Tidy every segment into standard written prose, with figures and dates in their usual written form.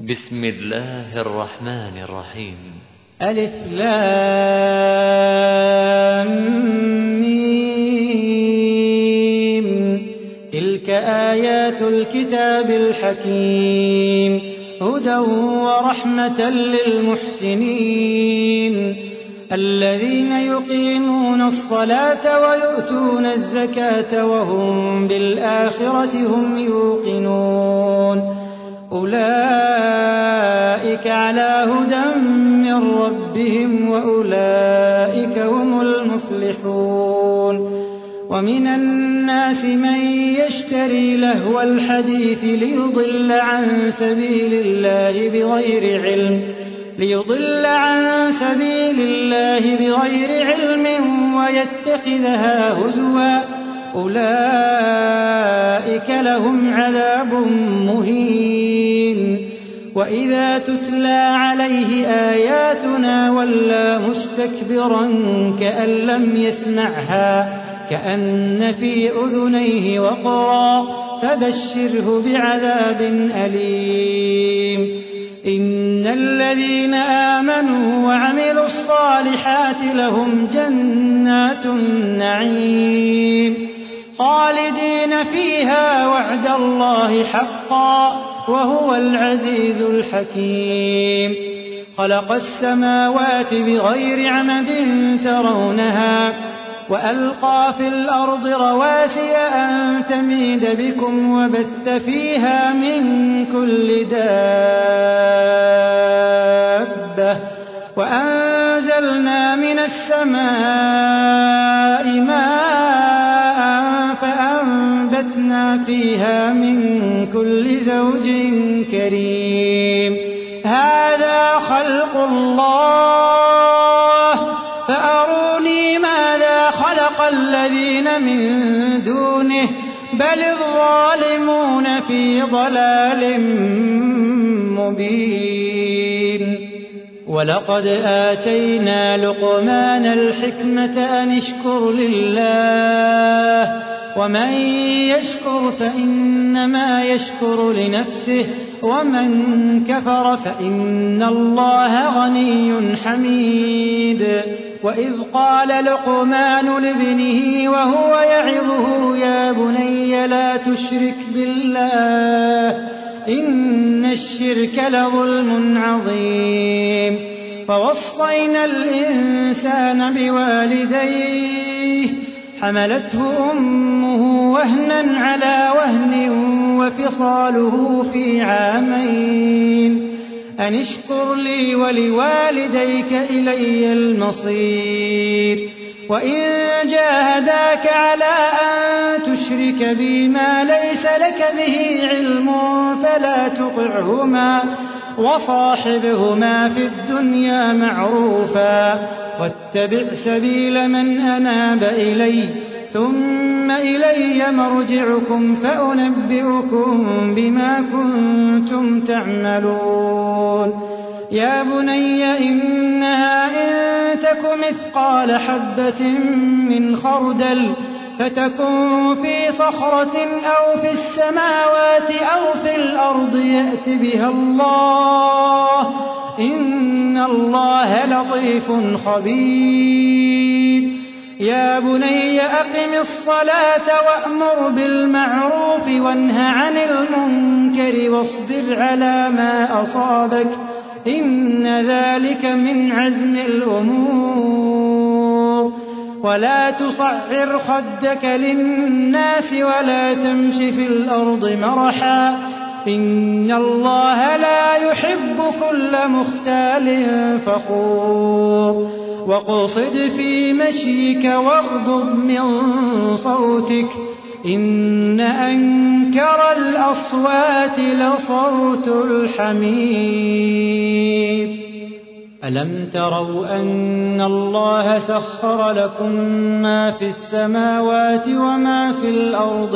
بسم الله الرحمن الرحيم. ألف لام ميم. تلك آيات الكتاب الحكيم، هدى ورحمة للمحسنين الذين يقيمون الصلاة ويؤتون الزكاة وهم بالآخرة هم يوقنون. أولئك على هدى من ربهم وأولئك هم المفلحون. ومن الناس من يشتري لهو الحديث ليضل عن سبيل الله بغير علم ويتخذها هزوا، أولئك لهم عذاب مهين. وإذا تتلى عليه آياتنا ولى مستكبرا كأن لم يسمعها كأن في أذنيه وقرا، فبشره بعذاب أليم. إن الذين آمنوا وعملوا الصالحات لهم جنات النعيم خالدين فيها وعد الله حقا وهو العزيز الحكيم. خلق السماوات بغير عمد ترونها وألقى في الأرض رواسي أن تميد بكم وبث فيها من كل دابة وأنزلنا من السماء ماء فأنبتنا فيها من كل زوج كريم. هذا خلق الله فأروني ماذا خلق الذين من دونه بل الظالمون في ضلال مبين. ولقد آتينا لقمان الحكمة أن اشكر لله ومن يشكر فإنما يشكر لنفسه ومن كفر فإن الله غني حميد. وإذ قال لقمان لابنه وهو يعظه يا بني لا تشرك بالله إن الشرك لظلم عظيم. فوصينا الإنسان بوالديه حملته أمه وهنا على وهن وفصاله في عامين أن اشكر لي ولوالديك إلي المصير. وإن جاهداك على أن تشرك بي ما ليس لك به علم فلا تطعهما وصاحبهما في الدنيا معروفا واتبع سبيل من أناب إلي ثم إلي مرجعكم فأنبئكم بما كنتم تعملون. يا بني إنها إن تك مثقال حبة من خردل فتكن في صخرة أو في السماوات أو في الأرض يأت بها الله إن الله لطيف خبير. يا بني أقم الصلاة وأمر بالمعروف وانه عن المنكر واصبر على ما أصابك إن ذلك من عزم الأمور. ولا تصعر خدك للناس ولا تمش في الأرض مرحا إن الله لا يحب كل مختال فخور. وقصد في مشيك واغضض من صوتك إن أنكر الأصوات لصوت الحمير. ألم تروا أن الله سخر لكم ما في السماوات وما في الأرض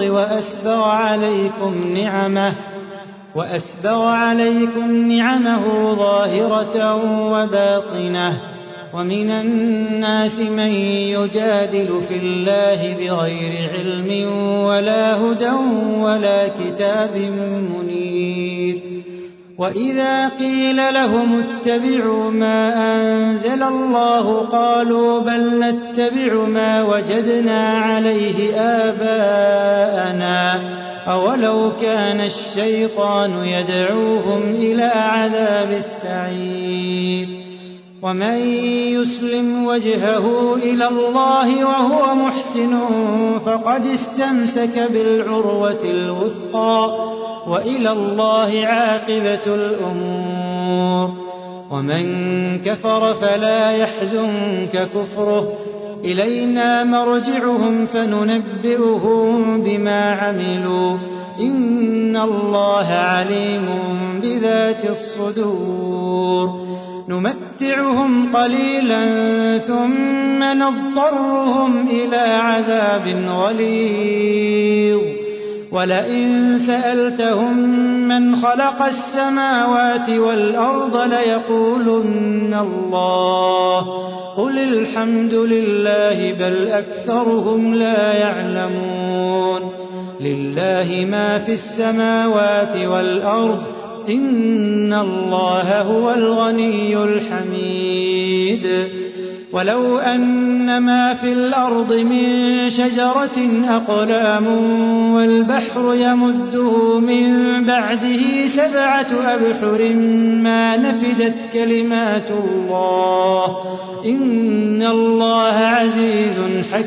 وأسبغ عليكم نعمه ظاهرة وباطنة. ومن الناس من يجادل في الله بغير علم ولا هدى ولا كتاب منير. وإذا قيل لهم اتبعوا ما أنزل الله قالوا بل نتبع ما وجدنا عليه آباءنا أولو كان الشيطان يدعوهم إلى عذاب السعير ومن يسلم وجهه إلى الله وهو محسن فقد استمسك بالعروة الوثقى وإلى الله عاقبة الأمور ومن كفر فلا يحزنك كفره إلينا مرجعهم فننبئهم بما عملوا إن الله عليم بذات الصدور نمتعهم قليلا ثم نضطرهم إلى عذاب غليظ ولئن سألتهم من خلق السماوات والأرض ليقولن الله قل الحمد لله بل أكثرهم لا يعلمون لله ما في السماوات والأرض إن الله هو الغني الحميد ولو أن ما في الأرض من شجرة أقلام والبحر يمده من بعده 7 أبحر ما نفدت كلمات الله إن الله عزيز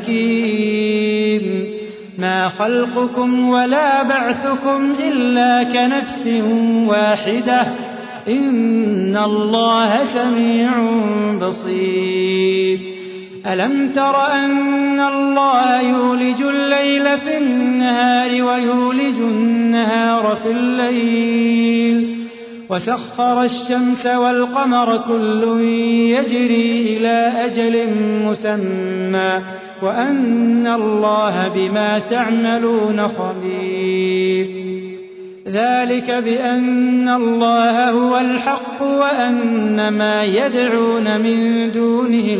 حكيم ما خلقكم ولا بعثكم إلا كنفس واحدة إن الله سميع بصير ألم تر أن الله يولج الليل في النهار ويولج النهار في الليل وسخر الشمس والقمر كل يجري إلى أجل مسمى وأن الله بما تعملون خبير ذلك بأن الله هو الحق وأن ما يدعون من دونه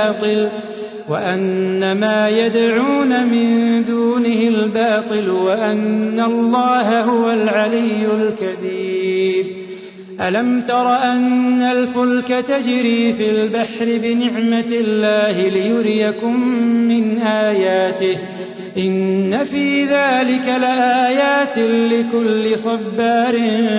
الباطل وأن الله هو العلي الكبير ألم تر أن الفلك تجري في البحر بنعمة الله ليريكم من آياته إن في ذلك لآيات لكل صبار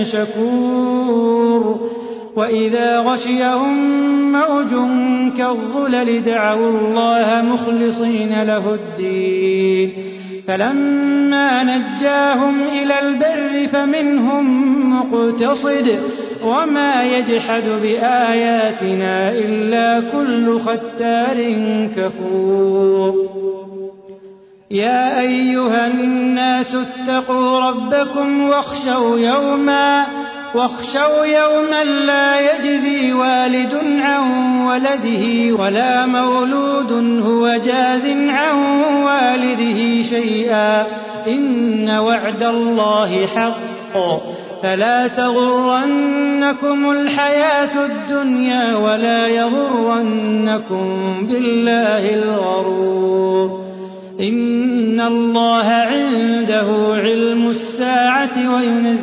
شكور وإذا غشيهم موج كالظلل دعوا الله مخلصين له الدين فلما نجاهم إلى البر فمنهم مقتصد وما يجحد بآياتنا إلا كل ختار كفور يا أيها الناس اتقوا ربكم واخشوا يوما لا يجزي والد عن ولده ولا مولود هو جاز عن والده شيئا إن وعد الله حق فلا تغرنكم الحياة الدنيا ولا يغرنكم بالله الغرور إن الله عنده علم الساعة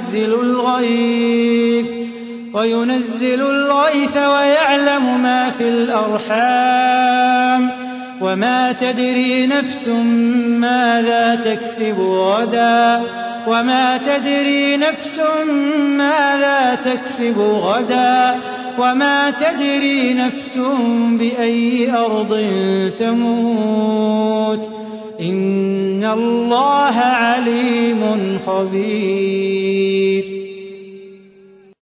وينزل الغيث ويعلم ما في الأرحام وما تدري نفس ماذا تكسب غدا وما تدري نفس بأي أرض تموت إن الله عليم خبير